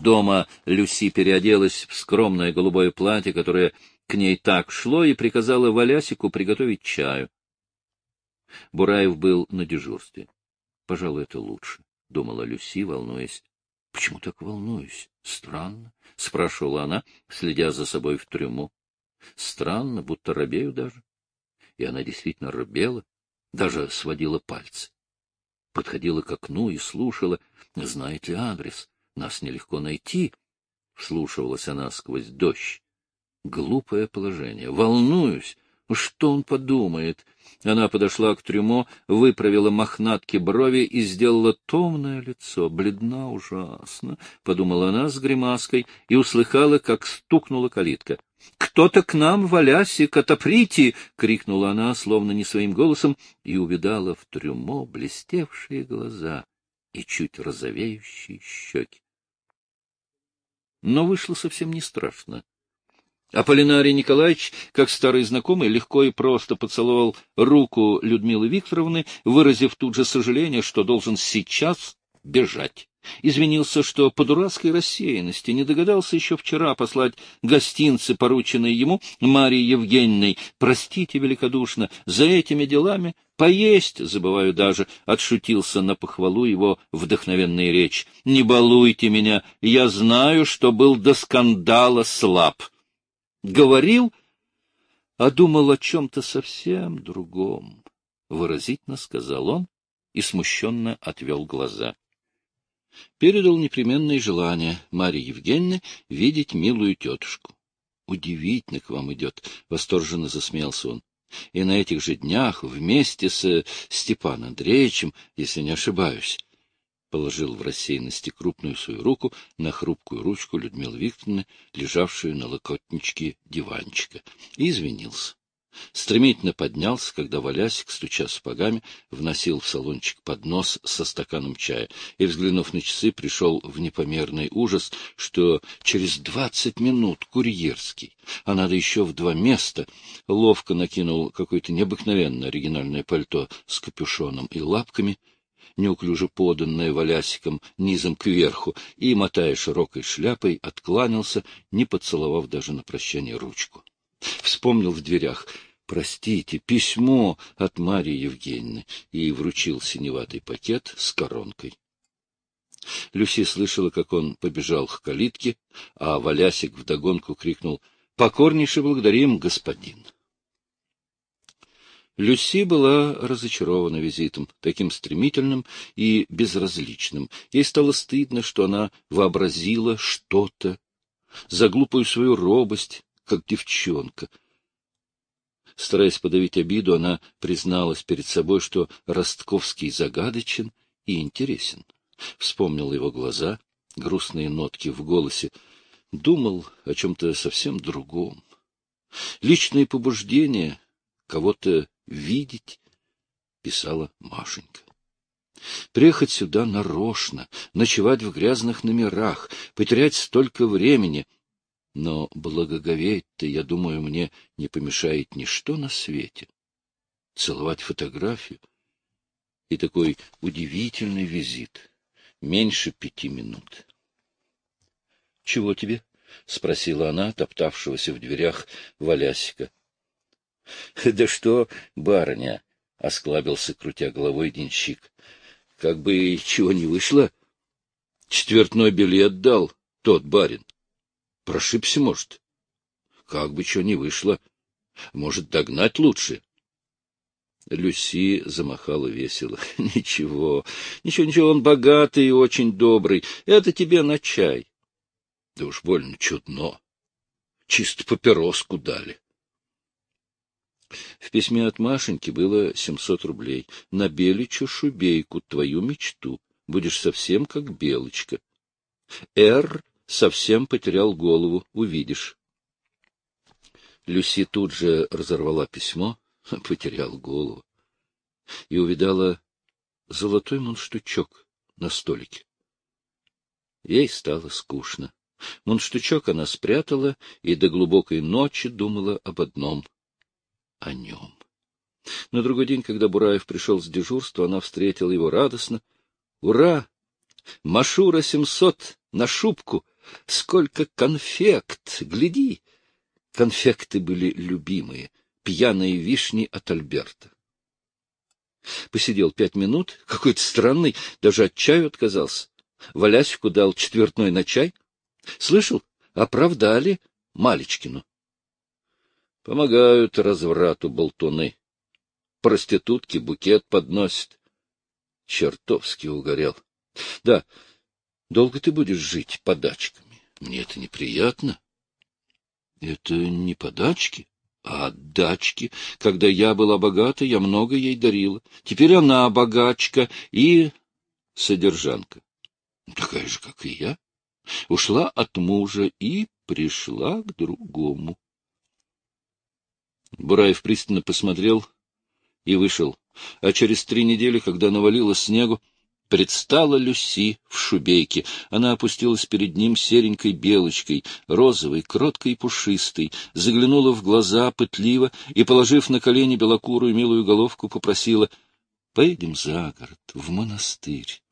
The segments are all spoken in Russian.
Дома Люси переоделась в скромное голубое платье, которое к ней так шло, и приказала Валясику приготовить чаю. Бураев был на дежурстве. — Пожалуй, это лучше, — думала Люси, волнуясь. — Почему так волнуюсь? Странно, — спрашивала она, следя за собой в трюму. Странно, будто робею даже. И она действительно робела, даже сводила пальцы. Подходила к окну и слушала. Знает ли адрес? Нас нелегко найти. Вслушивалась она сквозь дождь. Глупое положение. Волнуюсь. Что он подумает? Она подошла к трюмо, выправила мохнатки брови и сделала томное лицо. Бледна ужасно, — подумала она с гримаской и услыхала, как стукнула калитка. — Кто-то к нам, Валясик, отоприте! — крикнула она, словно не своим голосом, и увидала в трюмо блестевшие глаза и чуть розовеющие щеки. Но вышло совсем не страшно. Аполлинарий Николаевич, как старый знакомый, легко и просто поцеловал руку Людмилы Викторовны, выразив тут же сожаление, что должен сейчас бежать. Извинился, что по дурацкой рассеянности не догадался еще вчера послать гостинцы, порученные ему Марьей Евгеньевной. Простите великодушно, за этими делами поесть забываю даже, отшутился на похвалу его вдохновенная речь. Не балуйте меня, я знаю, что был до скандала слаб. Говорил, а думал о чем-то совсем другом, — выразительно сказал он и смущенно отвел глаза. Передал непременное желание Марьи Евгеньевны видеть милую тетушку. — Удивительно к вам идет, — восторженно засмеялся он. — И на этих же днях вместе с Степаном Андреевичем, если не ошибаюсь. Положил в рассеянности крупную свою руку на хрупкую ручку Людмилы Викторовны, лежавшую на локотничке диванчика, и извинился. Стремительно поднялся, когда Валясик, стуча сапогами, вносил в салончик поднос со стаканом чая, и, взглянув на часы, пришел в непомерный ужас, что через 20 минут курьерский, а надо еще в 2 места, ловко накинул какое-то необыкновенно оригинальное пальто с капюшоном и лапками, неуклюже поданное Валясиком низом кверху, и, мотая широкой шляпой, откланялся, не поцеловав даже на прощание ручку. Вспомнил в дверях: «Простите, письмо от Марьи Евгеньевны», и вручил синеватый пакет с коронкой. Люси слышала, как он побежал к калитке, а Валясик вдогонку крикнул: «Покорнейше благодарим, господин». Люси была разочарована визитом, таким стремительным и безразличным. Ей стало стыдно, что она вообразила что-то, за глупую свою робость, как девчонка. Стараясь подавить обиду, она призналась перед собой, что Ростковский загадочен и интересен. Вспомнила его глаза, грустные нотки в голосе, думал о чем-то совсем другом. Личные побуждения кого-то видеть, писала Машенька. Приехать сюда нарочно, ночевать в грязных номерах, потерять столько времени. Но благоговеть-то, я думаю, мне не помешает ничто на свете. Целовать фотографию и такой удивительный визит. Меньше 5 минут. — Чего тебе? — спросила она, топтавшегося в дверях Валясика. — Да что, барыня, — осклабился, крутя головой денщик, — как бы чего не вышло. Четвертной билет дал тот барин. Прошибся, может. Как бы чего не вышло. Может, догнать лучше. Люси замахала весело. — Ничего, ничего, он богатый и очень добрый. Это тебе на чай. Да уж больно чудно. Чисто папироску дали. В письме от Машеньки было 700 рублей. На Беличу шубейку, твою мечту. Будешь совсем как Белочка. Р. совсем потерял голову, увидишь. Люси тут же разорвала письмо, потерял голову, и увидала золотой мундштучок на столике. Ей стало скучно. Мундштучок она спрятала и до глубокой ночи думала об одном — о нем. На другой день, когда Бураев пришел с дежурства, она встретила его радостно. — Ура! Машура 700 на шубку! Сколько конфект! Гляди! Конфекты были любимые, пьяные вишни от Альберта. Посидел 5 минут, какой-то странный, даже от чаю отказался. Валясику дал четвертной на чай. Слышал, оправдали Малечкину. Помогают разврату болтуны. Проститутки букет подносят. Чертовски угорел. Да, долго ты будешь жить подачками? Мне это неприятно. Это не подачки, а отдачки. Когда я была богата, я много ей дарила. Теперь она богачка и содержанка. Такая же, как и я. Ушла от мужа и пришла к другому. Бураев пристально посмотрел и вышел. А через 3 недели, когда навалило снегу, предстала Люси в шубейке. Она опустилась перед ним серенькой белочкой, розовой, кроткой и пушистой, заглянула в глаза пытливо и, положив на колени белокурую милую головку, попросила: — Поедем за город, в монастырь.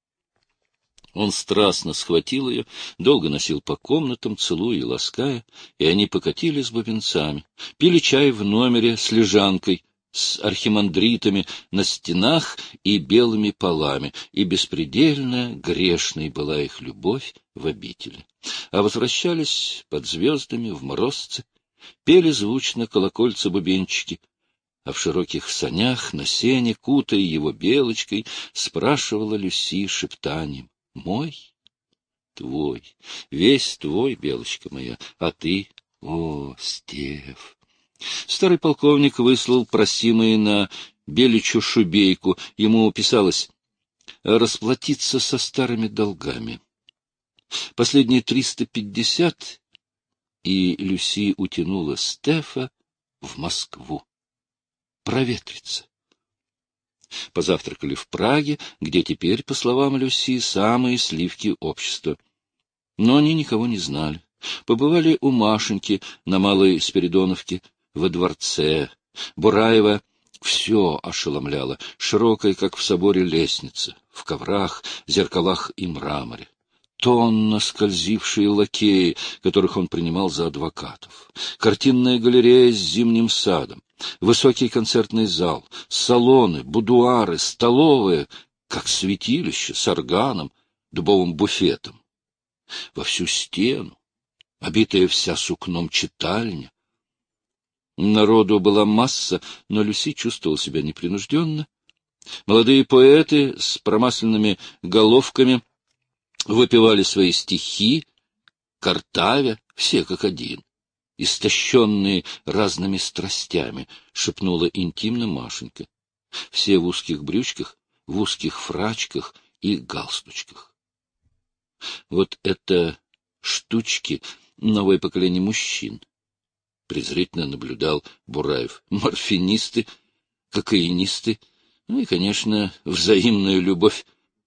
Он страстно схватил ее, долго носил по комнатам, целуя и лаская, и они покатились с бубенцами, пили чай в номере с лежанкой, с архимандритами на стенах и белыми полами, и беспредельно грешной была их любовь в обители. А возвращались под звездами в морозце, пели звучно колокольца-бубенчики, а в широких санях на сене, кутая его белочкой, спрашивала Люси шептанием: — Мой? Твой, весь твой, белочка моя, а ты? О, Стеф! Старый полковник выслал просимые на беличью шубейку. Ему писалось: расплатиться со старыми долгами. Последние 350, и Люси утянула Стефа в Москву. Проветриться. Позавтракали в Праге, где теперь, по словам Люси, самые сливки общества. Но они никого не знали. Побывали у Машеньки на Малой Спиридоновке, во дворце. Бураева все ошеломляло: широкая, как в соборе, лестница, в коврах, зеркалах и мраморе. Тонно скользившие лакеи, которых он принимал за адвокатов. Картинная галерея с зимним садом. Высокий концертный зал, салоны, будуары, столовые, как святилище с органом, дубовым буфетом. Во всю стену, обитая вся сукном читальня. Народу была масса, но Люси чувствовала себя непринужденно. Молодые поэты с промасленными головками выпевали свои стихи, картавя, все как один, истощенные разными страстями, — шепнула интимно Машенька. Все в узких брючках, в узких фрачках и галстучках. Вот это штучки новое поколение мужчин, — презрительно наблюдал Бураев. Морфинисты, кокаинисты, ну и, конечно, взаимная любовь.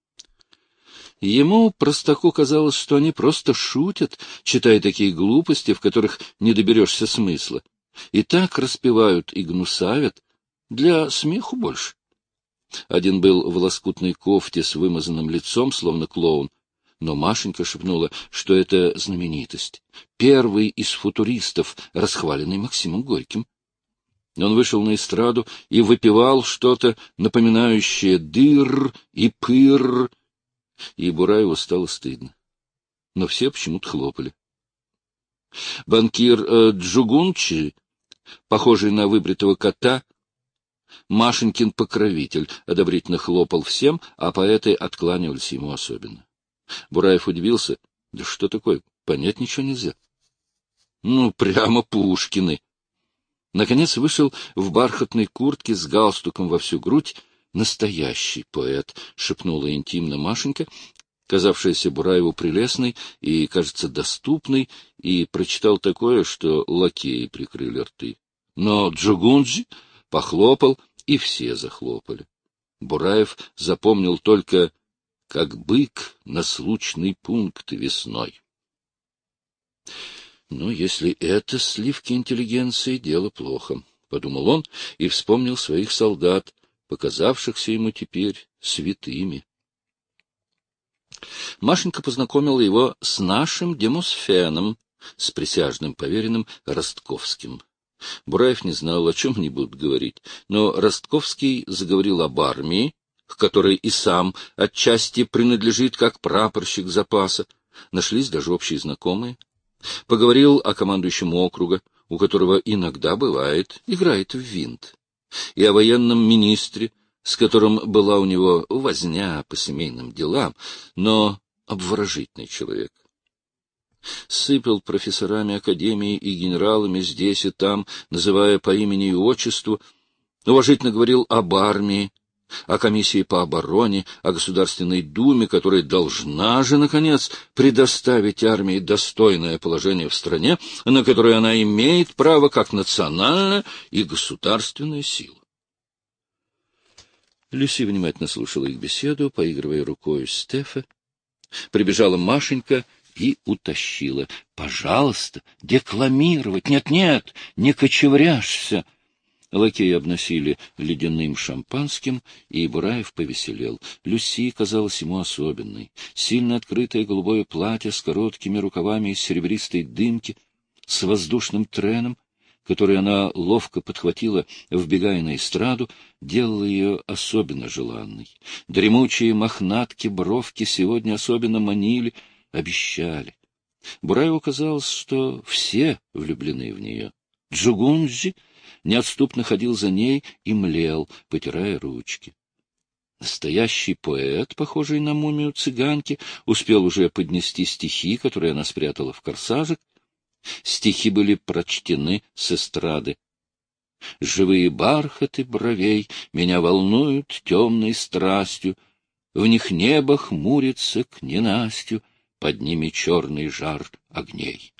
Ему, простаку, казалось, что они просто шутят, читая такие глупости, в которых не доберешься смысла. И так распевают и гнусавят, для смеху больше. Один был в лоскутной кофте с вымазанным лицом, словно клоун, но Машенька шепнула, что это знаменитость, первый из футуристов, расхваленный Максимом Горьким. Он вышел на эстраду и выпевал что-то, напоминающее дыр и пыр, и Бураеву стало стыдно. Но все почему-то хлопали. Банкир Джугунчи, похожий на выбритого кота, Машенькин покровитель, одобрительно хлопал всем, а поэты откланивались ему особенно. Бураев удивился. Да что такое? Понять ничего нельзя. Ну, прямо Пушкины. Наконец вышел в бархатной куртке с галстуком во всю грудь настоящий поэт, — шепнула интимно Машенька, казавшаяся Бураеву прелестной и, кажется, доступной, и прочитал такое, что лакеи прикрыли рты. Но Джугунджи похлопал, и все захлопали. Бураев запомнил только «как бык на случный пункт весной». Ну, если это сливки интеллигенции, дело плохо, — подумал он и вспомнил своих солдат, показавшихся ему теперь святыми. Машенька познакомила его с нашим Демосфеном, с присяжным поверенным Ростковским. Бураев не знал, о чем они будут говорить, но Ростковский заговорил об армии, к которой и сам отчасти принадлежит как прапорщик запаса. Нашлись даже общие знакомые. Поговорил о командующем округа, у которого иногда бывает, играет в винт, и о военном министре, с которым была у него возня по семейным делам, но обворожительный человек. Сыпал профессорами академии и генералами здесь и там, называя по имени и отчеству, уважительно говорил об армии, о комиссии по обороне, о Государственной Думе, которая должна же, наконец, предоставить армии достойное положение в стране, на которое она имеет право как национальная и государственная сила. Люси внимательно слушала их беседу, поигрывая рукой Стефа. Прибежала Машенька и утащила. — Пожалуйста, декламировать! Нет-нет, не кочевряшься! Лакеи обносили ледяным шампанским, и Бураев повеселел. Люси казалась ему особенной. Сильно открытое голубое платье с короткими рукавами из серебристой дымки, с воздушным треном, который она ловко подхватила, вбегая на эстраду, делало ее особенно желанной. Дремучие мохнатки бровки сегодня особенно манили, обещали. Бураеву казалось, что все влюблены в нее. Джугунджи неотступно ходил за ней и млел, потирая ручки. Настоящий поэт, похожий на мумию цыганки, успел уже поднести стихи, которые она спрятала в корсажик. Стихи были прочтены с эстрады. «Живые бархаты бровей меня волнуют темной страстью, в них небо хмурится к ненастью, под ними черный жар огней».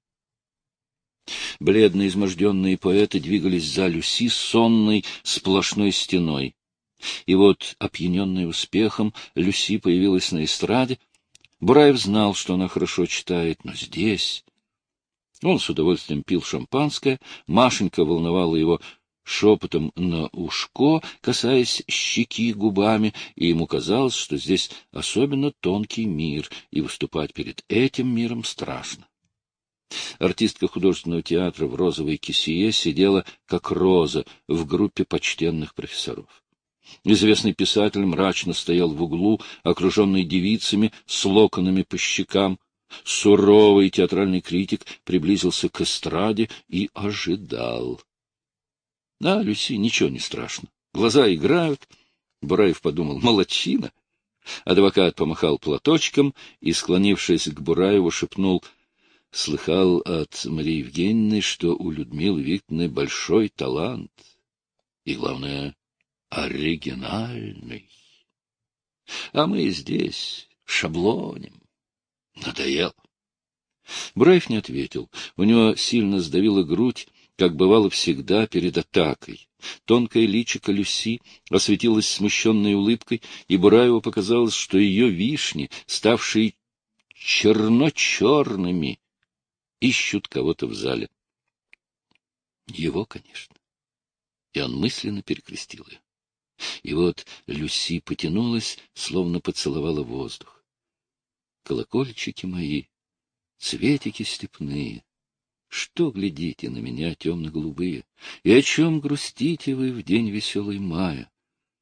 Бледно изможденные поэты двигались за Люси сонной сплошной стеной. И вот, опьяненная успехом, Люси появилась на эстраде. Бураев знал, что она хорошо читает, но здесь... Он с удовольствием пил шампанское, Машенька волновала его шепотом на ушко, касаясь щеки губами, и ему казалось, что здесь особенно тонкий мир, и выступать перед этим миром страшно. Артистка художественного театра в розовой кисее сидела, как роза, в группе почтенных профессоров. Известный писатель мрачно стоял в углу, окруженный девицами с локонами по щекам. Суровый театральный критик приблизился к эстраде и ожидал. Да, Люси, ничего не страшно. Глаза играют. Бураев подумал, молодчина. Адвокат помахал платочком и, склонившись к Бураеву, шепнул: слыхал от Марии Евгеньевны, что у Людмилы Викторовны большой талант. И, главное, оригинальный. А мы здесь шаблоним. Надоело. Бураев не ответил. У него сильно сдавила грудь, как бывало всегда перед атакой. Тонкое личико Люси осветилось смущенной улыбкой, и Бураеву показалось, что ее вишни, ставшие черно-черными, ищут кого-то в зале. Его, конечно. И он мысленно перекрестил ее. И вот Люси потянулась, словно поцеловала воздух. Колокольчики мои, цветики степные, что глядите на меня, темно-голубые, и о чем грустите вы в день веселый мая?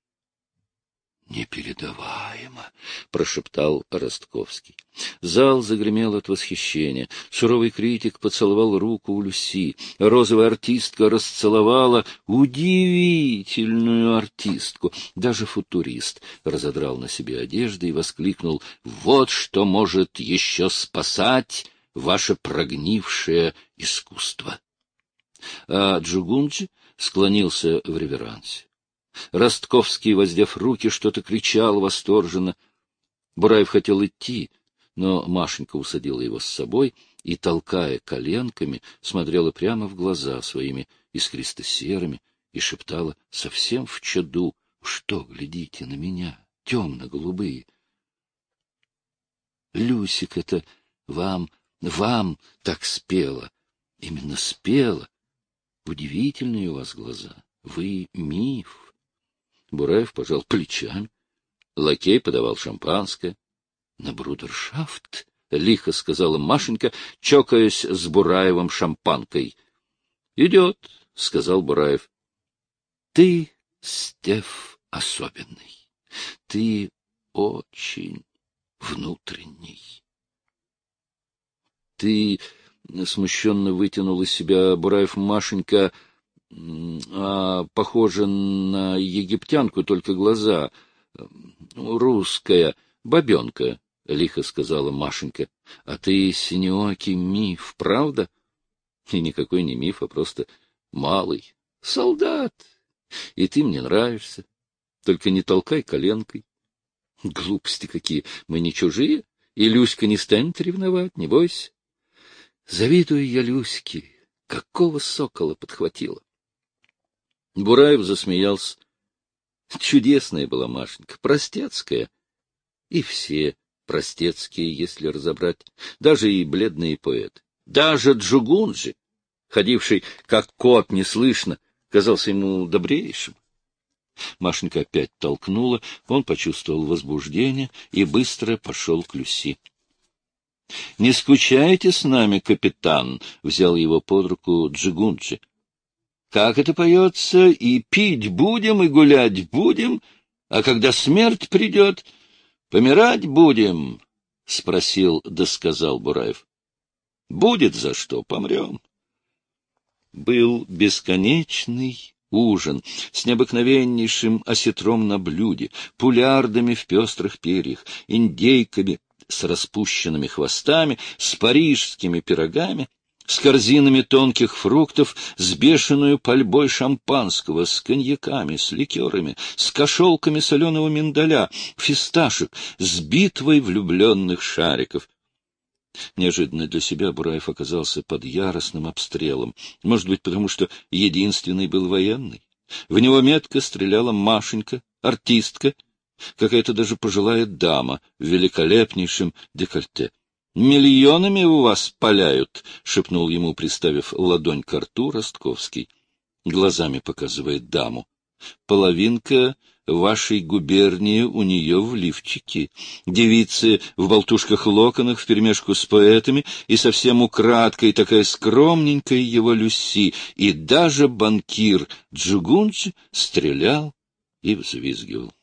«Непередаваемо!» — прошептал Ростковский. Зал загремел от восхищения. Суровый критик поцеловал руку у Люси. Розовая артистка расцеловала удивительную артистку. Даже футурист разодрал на себе одежды и воскликнул: «Вот что может еще спасать ваше прогнившее искусство!» А Джугунджи склонился в реверансе. Ростковский, воздев руки, что-то кричал восторженно. Бураев хотел идти, но Машенька усадила его с собой и, толкая коленками, смотрела прямо в глаза своими искристо-серыми и шептала совсем в чаду: «Что глядите на меня, темно-голубые? Люсик это вам так спела, именно спела. Удивительные у вас глаза, вы миф». Бураев пожал плечами. Лакей подавал шампанское. — На брудершафт, — лихо сказала Машенька, чокаясь с Бураевым шампанкой. — Идет, — сказал Бураев. — Ты, Стеф, особенный. Ты очень внутренний. Ты... — смущенно вытянул из себя Бураев. Машенька, похожа на египтянку, только глаза. Русская бабенка, — лихо сказала Машенька. — А ты синеокий миф, правда? И никакой не миф, а просто малый солдат. И ты мне нравишься. Только не толкай коленкой. Глупости какие! Мы не чужие, и Люська не станет ревновать, не бойся. Завидую я Люське, какого сокола подхватила. Бураев засмеялся. Чудесная была Машенька, простецкая. И все простецкие, если разобрать, даже и бледные поэты. Даже Джугунджи, ходивший как кот неслышно, казался ему добрейшим. Машенька опять толкнула, он почувствовал возбуждение и быстро пошел к Люси. — Не скучаете с нами, капитан? — взял его под руку Джигунджи. — Как это поется? И пить будем, и гулять будем, а когда смерть придет, помирать будем? — спросил, досказал Бураев. — Будет за что, помрем. Был бесконечный ужин с необыкновеннейшим осетром на блюде, пулярдами в пестрых перьях, индейками с распущенными хвостами, с парижскими пирогами, с корзинами тонких фруктов, с бешеную пальбой шампанского, с коньяками, с ликерами, с кошелками соленого миндаля, фисташек, с битвой влюбленных шариков. Неожиданно для себя Бураев оказался под яростным обстрелом. Может быть, потому что единственный был военный. В него метко стреляла Машенька, артистка, какая-то даже пожилая дама в великолепнейшем декольте. — Миллионами у вас паляют, — шепнул ему, приставив ладонь к рту, Ростковский. Глазами показывает даму. Половинка вашей губернии у нее в лифчике. Девицы в болтушках-локонах вперемешку с поэтами, и совсем украдкой такая скромненькая его Люси, и даже банкир Джугунджи стрелял и взвизгивал.